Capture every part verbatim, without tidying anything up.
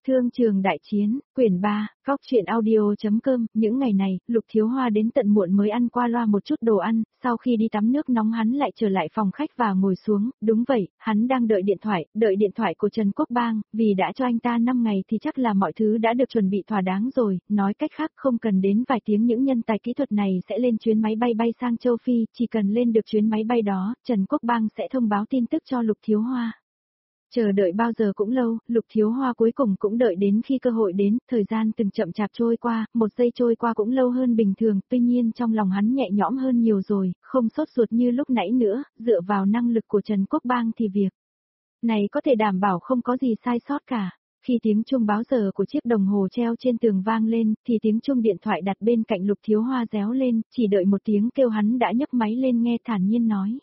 Thương trường đại chiến, quyển ba, góc truyện audio.com, những ngày này, Lục Thiếu Hoa đến tận muộn mới ăn qua loa một chút đồ ăn, sau khi đi tắm nước nóng hắn lại trở lại phòng khách và ngồi xuống, đúng vậy, hắn đang đợi điện thoại, đợi điện thoại của Trần Quốc Bang, vì đã cho anh ta năm ngày thì chắc là mọi thứ đã được chuẩn bị thỏa đáng rồi, nói cách khác không cần đến vài tiếng những nhân tài kỹ thuật này sẽ lên chuyến máy bay bay sang châu Phi, chỉ cần lên được chuyến máy bay đó, Trần Quốc Bang sẽ thông báo tin tức cho Lục Thiếu Hoa. Chờ đợi bao giờ cũng lâu, Lục Thiếu Hoa cuối cùng cũng đợi đến khi cơ hội đến, thời gian từng chậm chạp trôi qua, một giây trôi qua cũng lâu hơn bình thường, tuy nhiên trong lòng hắn nhẹ nhõm hơn nhiều rồi, không sốt ruột như lúc nãy nữa, dựa vào năng lực của Trần Quốc Bang thì việc này có thể đảm bảo không có gì sai sót cả. Khi tiếng chuông báo giờ của chiếc đồng hồ treo trên tường vang lên, thì tiếng chuông điện thoại đặt bên cạnh Lục Thiếu Hoa réo lên, chỉ đợi một tiếng kêu hắn đã nhấc máy lên nghe thản nhiên nói.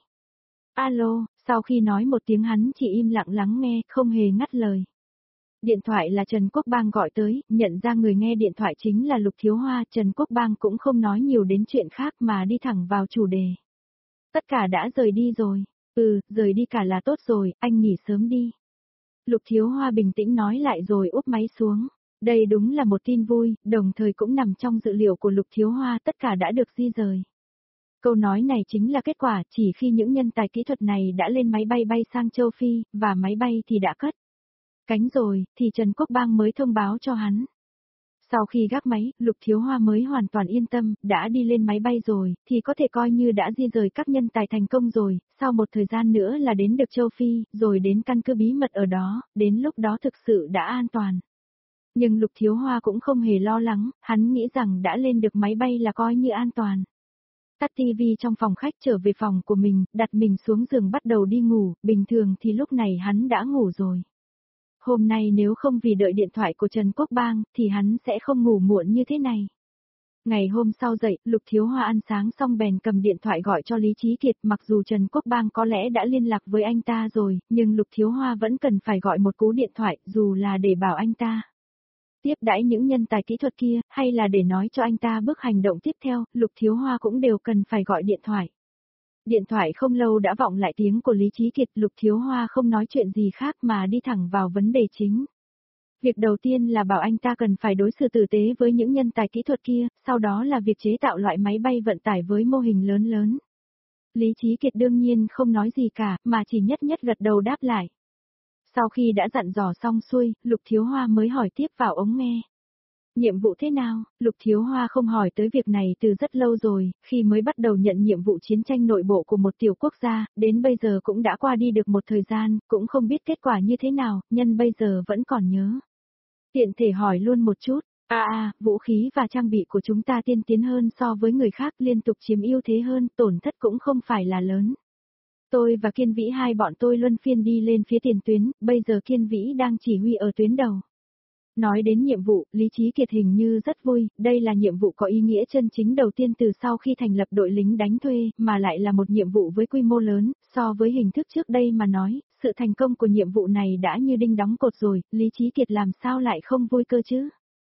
Alo, sau khi nói một tiếng hắn chỉ im lặng lắng nghe, không hề ngắt lời. Điện thoại là Trần Quốc Bang gọi tới, nhận ra người nghe điện thoại chính là Lục Thiếu Hoa, Trần Quốc Bang cũng không nói nhiều đến chuyện khác mà đi thẳng vào chủ đề. Tất cả đã rời đi rồi. Ừ, rời đi cả là tốt rồi, anh nghỉ sớm đi. Lục Thiếu Hoa bình tĩnh nói lại rồi úp máy xuống. Đây đúng là một tin vui, đồng thời cũng nằm trong dự liệu của Lục Thiếu Hoa, tất cả đã được di rời. Câu nói này chính là kết quả chỉ khi những nhân tài kỹ thuật này đã lên máy bay bay sang châu Phi, và máy bay thì đã cất cánh rồi, thì Trần Quốc Bang mới thông báo cho hắn. Sau khi gác máy, Lục Thiếu Hoa mới hoàn toàn yên tâm, đã đi lên máy bay rồi, thì có thể coi như đã di rời các nhân tài thành công rồi, sau một thời gian nữa là đến được châu Phi, rồi đến căn cứ bí mật ở đó, đến lúc đó thực sự đã an toàn. Nhưng Lục Thiếu Hoa cũng không hề lo lắng, hắn nghĩ rằng đã lên được máy bay là coi như an toàn. Tắt tivi trong phòng khách trở về phòng của mình, đặt mình xuống giường bắt đầu đi ngủ, bình thường thì lúc này hắn đã ngủ rồi. Hôm nay nếu không vì đợi điện thoại của Trần Quốc Bang, thì hắn sẽ không ngủ muộn như thế này. Ngày hôm sau dậy, Lục Thiếu Hoa ăn sáng xong bèn cầm điện thoại gọi cho Lý Chí Kiệt, mặc dù Trần Quốc Bang có lẽ đã liên lạc với anh ta rồi, nhưng Lục Thiếu Hoa vẫn cần phải gọi một cú điện thoại, dù là để bảo anh ta tiếp đãi những nhân tài kỹ thuật kia, hay là để nói cho anh ta bước hành động tiếp theo, Lục Thiếu Hoa cũng đều cần phải gọi điện thoại. Điện thoại không lâu đã vọng lại tiếng của Lý Chí Kiệt, Lục Thiếu Hoa không nói chuyện gì khác mà đi thẳng vào vấn đề chính. Việc đầu tiên là bảo anh ta cần phải đối xử tử tế với những nhân tài kỹ thuật kia, sau đó là việc chế tạo loại máy bay vận tải với mô hình lớn lớn. Lý Chí Kiệt đương nhiên không nói gì cả, mà chỉ nhất nhất gật đầu đáp lại. Sau khi đã dặn dò xong xuôi, Lục Thiếu Hoa mới hỏi tiếp vào ống nghe. Nhiệm vụ thế nào? Lục Thiếu Hoa không hỏi tới việc này từ rất lâu rồi, khi mới bắt đầu nhận nhiệm vụ chiến tranh nội bộ của một tiểu quốc gia, đến bây giờ cũng đã qua đi được một thời gian, cũng không biết kết quả như thế nào, nhân bây giờ vẫn còn nhớ. Tiện thể hỏi luôn một chút, à à, vũ khí và trang bị của chúng ta tiên tiến hơn so với người khác, liên tục chiếm ưu thế hơn, tổn thất cũng không phải là lớn. Tôi và Kiên Vĩ hai bọn tôi luân phiên đi lên phía tiền tuyến, bây giờ Kiên Vĩ đang chỉ huy ở tuyến đầu. Nói đến nhiệm vụ, Lý Chí Kiệt hình như rất vui, đây là nhiệm vụ có ý nghĩa chân chính đầu tiên từ sau khi thành lập đội lính đánh thuê, mà lại là một nhiệm vụ với quy mô lớn, so với hình thức trước đây mà nói, sự thành công của nhiệm vụ này đã như đinh đóng cột rồi, Lý Chí Kiệt làm sao lại không vui cơ chứ?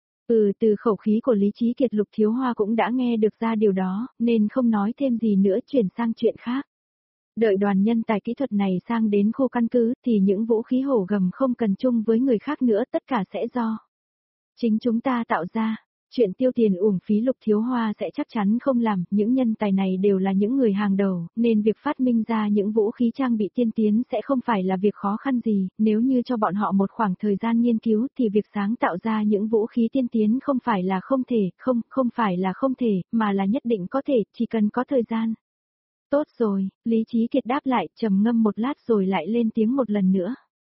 Ừ, từ khẩu khí của Lý Chí Kiệt Lục Thiếu Hoa cũng đã nghe được ra điều đó, nên không nói thêm gì nữa chuyển sang chuyện khác. Đợi đoàn nhân tài kỹ thuật này sang đến khu căn cứ, thì những vũ khí hổ gầm không cần chung với người khác nữa, tất cả sẽ do chính chúng ta tạo ra. Chuyện tiêu tiền uổng phí Lục Thiếu Hoa sẽ chắc chắn không làm, những nhân tài này đều là những người hàng đầu, nên việc phát minh ra những vũ khí trang bị tiên tiến sẽ không phải là việc khó khăn gì, nếu như cho bọn họ một khoảng thời gian nghiên cứu thì việc sáng tạo ra những vũ khí tiên tiến không phải là không thể, không, không phải là không thể, mà là nhất định có thể, chỉ cần có thời gian. Tốt rồi, Lý Chí Kiệt đáp lại, trầm ngâm một lát rồi lại lên tiếng một lần nữa.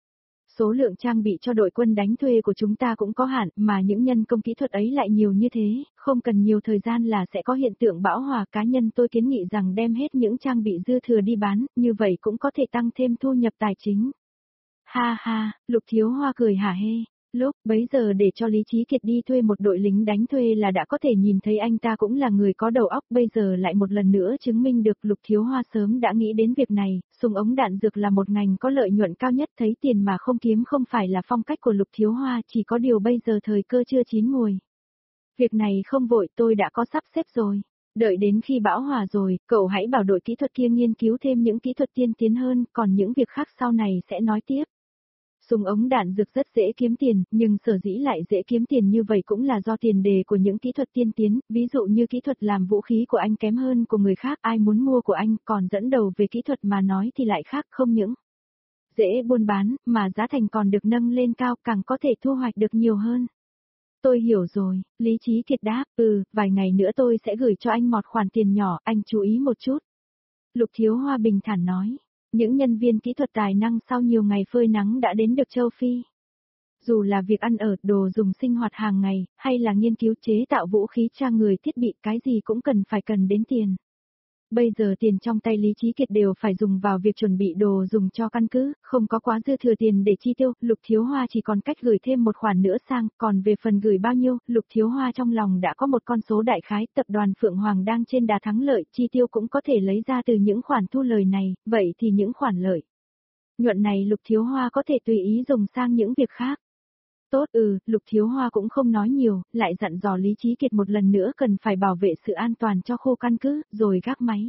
Số lượng trang bị cho đội quân đánh thuê của chúng ta cũng có hạn, mà những nhân công kỹ thuật ấy lại nhiều như thế, không cần nhiều thời gian là sẽ có hiện tượng bão hòa. Cá nhân tôi kiến nghị rằng đem hết những trang bị dư thừa đi bán, như vậy cũng có thể tăng thêm thu nhập tài chính. Ha ha, Lục Thiếu Hoa cười hả hê. Lúc bấy giờ để cho Lý Chí Kiệt đi thuê một đội lính đánh thuê là đã có thể nhìn thấy anh ta cũng là người có đầu óc, bây giờ lại một lần nữa chứng minh được Lục Thiếu Hoa sớm đã nghĩ đến việc này, súng ống đạn dược là một ngành có lợi nhuận cao nhất, thấy tiền mà không kiếm không phải là phong cách của Lục Thiếu Hoa, chỉ có điều bây giờ thời cơ chưa chín mùi. Việc này không vội, tôi đã có sắp xếp rồi. Đợi đến khi bão hòa rồi, cậu hãy bảo đội kỹ thuật kia nghiên cứu thêm những kỹ thuật tiên tiến hơn, còn những việc khác sau này sẽ nói tiếp. Súng ống đạn dược rất dễ kiếm tiền, nhưng sở dĩ lại dễ kiếm tiền như vậy cũng là do tiền đề của những kỹ thuật tiên tiến, ví dụ như kỹ thuật làm vũ khí của anh kém hơn của người khác, ai muốn mua của anh, còn dẫn đầu về kỹ thuật mà nói thì lại khác, không những dễ buôn bán, mà giá thành còn được nâng lên cao, càng có thể thu hoạch được nhiều hơn. Tôi hiểu rồi, Lý Chí Kiệt đáp, ừ, vài ngày nữa tôi sẽ gửi cho anh một khoản tiền nhỏ, anh chú ý một chút. Lục Thiếu Hoa bình thản nói, những nhân viên kỹ thuật tài năng sau nhiều ngày phơi nắng đã đến được châu Phi. Dù là việc ăn ở, đồ dùng sinh hoạt hàng ngày, hay là nghiên cứu chế tạo vũ khí tra người thiết bị, cái gì cũng cần phải cần đến tiền. Bây giờ tiền trong tay Lý Chí Kiệt đều phải dùng vào việc chuẩn bị đồ dùng cho căn cứ, không có quá dư thừa tiền để chi tiêu, Lục Thiếu Hoa chỉ còn cách gửi thêm một khoản nữa sang, còn về phần gửi bao nhiêu, Lục Thiếu Hoa trong lòng đã có một con số đại khái, tập đoàn Phượng Hoàng đang trên đà thắng lợi, chi tiêu cũng có thể lấy ra từ những khoản thu lời này, vậy thì những khoản lợi nhuận này Lục Thiếu Hoa có thể tùy ý dùng sang những việc khác. Tốt ừ, Lục Thiếu Hoa cũng không nói nhiều, lại dặn dò Lý Chí Kiệt một lần nữa cần phải bảo vệ sự an toàn cho khu căn cứ, rồi gác máy.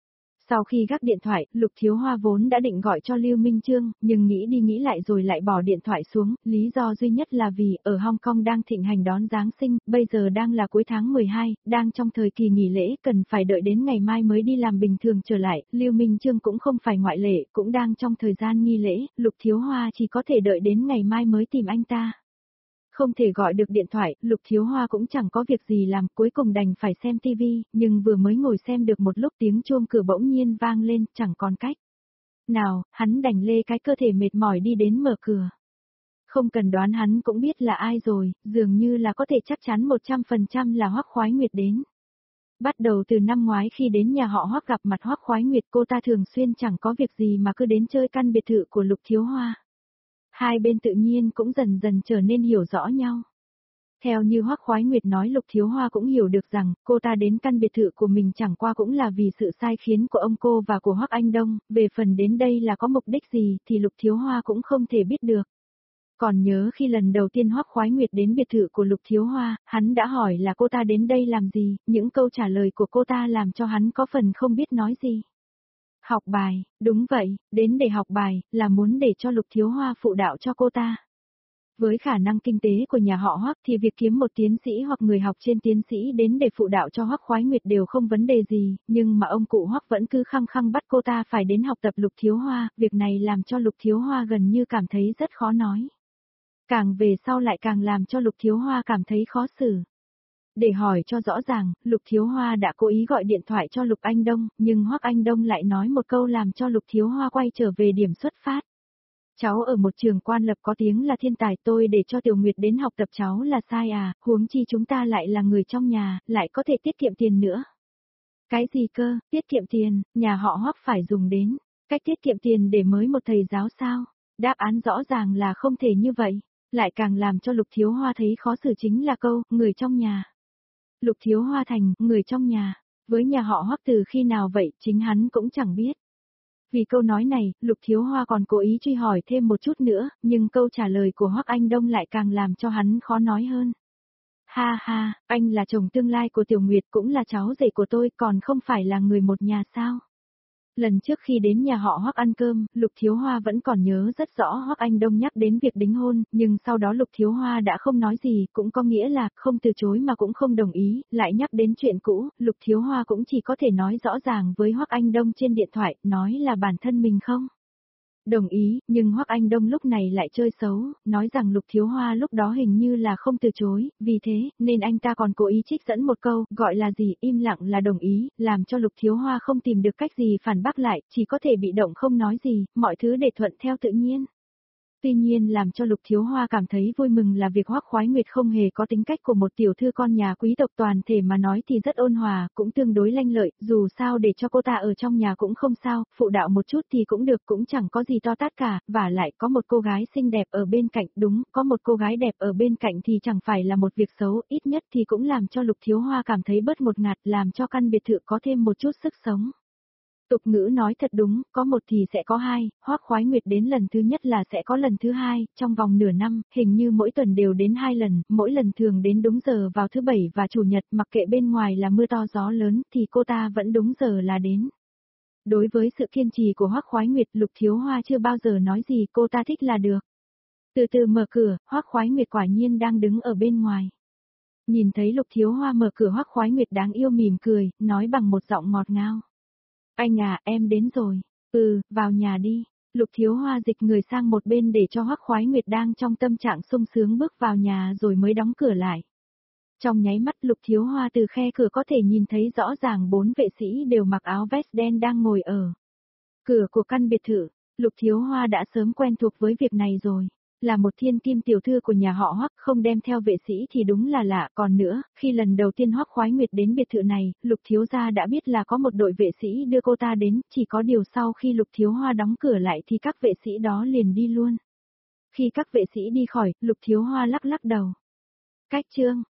Sau khi gác điện thoại, Lục Thiếu Hoa vốn đã định gọi cho Lưu Minh Chương, nhưng nghĩ đi nghĩ lại rồi lại bỏ điện thoại xuống, lý do duy nhất là vì ở Hong Kong đang thịnh hành đón Giáng sinh, bây giờ đang là cuối tháng mười hai, đang trong thời kỳ nghỉ lễ, cần phải đợi đến ngày mai mới đi làm bình thường trở lại, Lưu Minh Chương cũng không phải ngoại lệ, cũng đang trong thời gian nghi lễ, Lục Thiếu Hoa chỉ có thể đợi đến ngày mai mới tìm anh ta. Không thể gọi được điện thoại, Lục Thiếu Hoa cũng chẳng có việc gì làm, cuối cùng đành phải xem tivi, nhưng vừa mới ngồi xem được một lúc tiếng chuông cửa bỗng nhiên vang lên, chẳng còn cách nào, hắn đành lê cái cơ thể mệt mỏi đi đến mở cửa. Không cần đoán hắn cũng biết là ai rồi, dường như là có thể chắc chắn một trăm phần trăm là Hoắc Khoái Nguyệt đến. Bắt đầu từ năm ngoái khi đến nhà họ Hoắc gặp mặt Hoắc Khoái Nguyệt, cô ta thường xuyên chẳng có việc gì mà cứ đến chơi căn biệt thự của Lục Thiếu Hoa. Hai bên tự nhiên cũng dần dần trở nên hiểu rõ nhau. Theo như Hoắc Khoái Nguyệt nói, Lục Thiếu Hoa cũng hiểu được rằng, cô ta đến căn biệt thự của mình chẳng qua cũng là vì sự sai khiến của ông cô và của Hoắc Anh Đông, về phần đến đây là có mục đích gì thì Lục Thiếu Hoa cũng không thể biết được. Còn nhớ khi lần đầu tiên Hoắc Khoái Nguyệt đến biệt thự của Lục Thiếu Hoa, hắn đã hỏi là cô ta đến đây làm gì, những câu trả lời của cô ta làm cho hắn có phần không biết nói gì. Học bài, đúng vậy, đến để học bài, là muốn để cho Lục Thiếu Hoa phụ đạo cho cô ta. Với khả năng kinh tế của nhà họ Hoắc thì việc kiếm một tiến sĩ hoặc người học trên tiến sĩ đến để phụ đạo cho Hoắc Khoái Nguyệt đều không vấn đề gì, nhưng mà ông cụ Hoắc vẫn cứ khăng khăng bắt cô ta phải đến học tập Lục Thiếu Hoa, việc này làm cho Lục Thiếu Hoa gần như cảm thấy rất khó nói. Càng về sau lại càng làm cho Lục Thiếu Hoa cảm thấy khó xử. Để hỏi cho rõ ràng, Lục Thiếu Hoa đã cố ý gọi điện thoại cho Lục Anh Đông, nhưng Hoắc Anh Đông lại nói một câu làm cho Lục Thiếu Hoa quay trở về điểm xuất phát. Cháu ở một trường quan lập có tiếng là thiên tài, tôi để cho Tiểu Nguyệt đến học tập cháu là sai à, huống chi chúng ta lại là người trong nhà, lại có thể tiết kiệm tiền nữa. Cái gì cơ, tiết kiệm tiền, nhà họ Hoắc phải dùng đến cách tiết kiệm tiền để mới một thầy giáo sao? Đáp án rõ ràng là không thể như vậy, lại càng làm cho Lục Thiếu Hoa thấy khó xử chính là câu, người trong nhà. Lục Thiếu Hoa thành, người trong nhà, với nhà họ Hoắc từ khi nào vậy, chính hắn cũng chẳng biết. Vì câu nói này, Lục Thiếu Hoa còn cố ý truy hỏi thêm một chút nữa, nhưng câu trả lời của Hoắc Anh Đông lại càng làm cho hắn khó nói hơn. Ha ha, anh là chồng tương lai của Tiểu Nguyệt cũng là cháu rể của tôi, còn không phải là người một nhà sao? Lần trước khi đến nhà họ Hoắc ăn cơm, Lục Thiếu Hoa vẫn còn nhớ rất rõ Hoắc Anh Đông nhắc đến việc đính hôn, nhưng sau đó Lục Thiếu Hoa đã không nói gì, cũng có nghĩa là không từ chối mà cũng không đồng ý, lại nhắc đến chuyện cũ, Lục Thiếu Hoa cũng chỉ có thể nói rõ ràng với Hoắc Anh Đông trên điện thoại, nói là bản thân mình không đồng ý, nhưng Hoắc Anh Đông lúc này lại chơi xấu, nói rằng Lục Thiếu Hoa lúc đó hình như là không từ chối, vì thế, nên anh ta còn cố ý trích dẫn một câu, gọi là gì, im lặng là đồng ý, làm cho Lục Thiếu Hoa không tìm được cách gì phản bác lại, chỉ có thể bị động không nói gì, mọi thứ để thuận theo tự nhiên. Tuy nhiên làm cho Lục Thiếu Hoa cảm thấy vui mừng là việc Hoắc Khoái Nguyệt không hề có tính cách của một tiểu thư con nhà quý tộc, toàn thể mà nói thì rất ôn hòa, cũng tương đối lanh lợi, dù sao để cho cô ta ở trong nhà cũng không sao, phụ đạo một chút thì cũng được, cũng chẳng có gì to tát cả, và lại có một cô gái xinh đẹp ở bên cạnh, đúng, có một cô gái đẹp ở bên cạnh thì chẳng phải là một việc xấu, ít nhất thì cũng làm cho Lục Thiếu Hoa cảm thấy bớt một ngạt, làm cho căn biệt thự có thêm một chút sức sống. Tục ngữ nói thật đúng, có một thì sẽ có hai, Hoắc Khoái Nguyệt đến lần thứ nhất là sẽ có lần thứ hai, trong vòng nửa năm, hình như mỗi tuần đều đến hai lần, mỗi lần thường đến đúng giờ vào thứ bảy và chủ nhật, mặc kệ bên ngoài là mưa to gió lớn thì cô ta vẫn đúng giờ là đến. Đối với sự kiên trì của Hoắc Khoái Nguyệt, Lục Thiếu Hoa chưa bao giờ nói gì, cô ta thích là được. Từ từ mở cửa, Hoắc Khoái Nguyệt quả nhiên đang đứng ở bên ngoài. Nhìn thấy Lục Thiếu Hoa mở cửa, Hoắc Khoái Nguyệt đáng yêu mỉm cười, nói bằng một giọng ngọt ngào. Anh à, em đến rồi. Ừ, vào nhà đi. Lục Thiếu Hoa dịch người sang một bên để cho Hoắc Khoái Nguyệt đang trong tâm trạng sung sướng bước vào nhà rồi mới đóng cửa lại. Trong nháy mắt Lục Thiếu Hoa từ khe cửa có thể nhìn thấy rõ ràng bốn vệ sĩ đều mặc áo vest đen đang ngồi ở cửa của căn biệt thự. Lục Thiếu Hoa đã sớm quen thuộc với việc này rồi. Là một thiên kim tiểu thư của nhà họ Hoắc, không đem theo vệ sĩ thì đúng là lạ. Còn nữa, khi lần đầu tiên Hoắc Khoái Nguyệt đến biệt thự này, Lục Thiếu Gia đã biết là có một đội vệ sĩ đưa cô ta đến, chỉ có điều sau khi Lục Thiếu Hoa đóng cửa lại thì các vệ sĩ đó liền đi luôn. Khi các vệ sĩ đi khỏi, Lục Thiếu Hoa lắc lắc đầu. Cách chương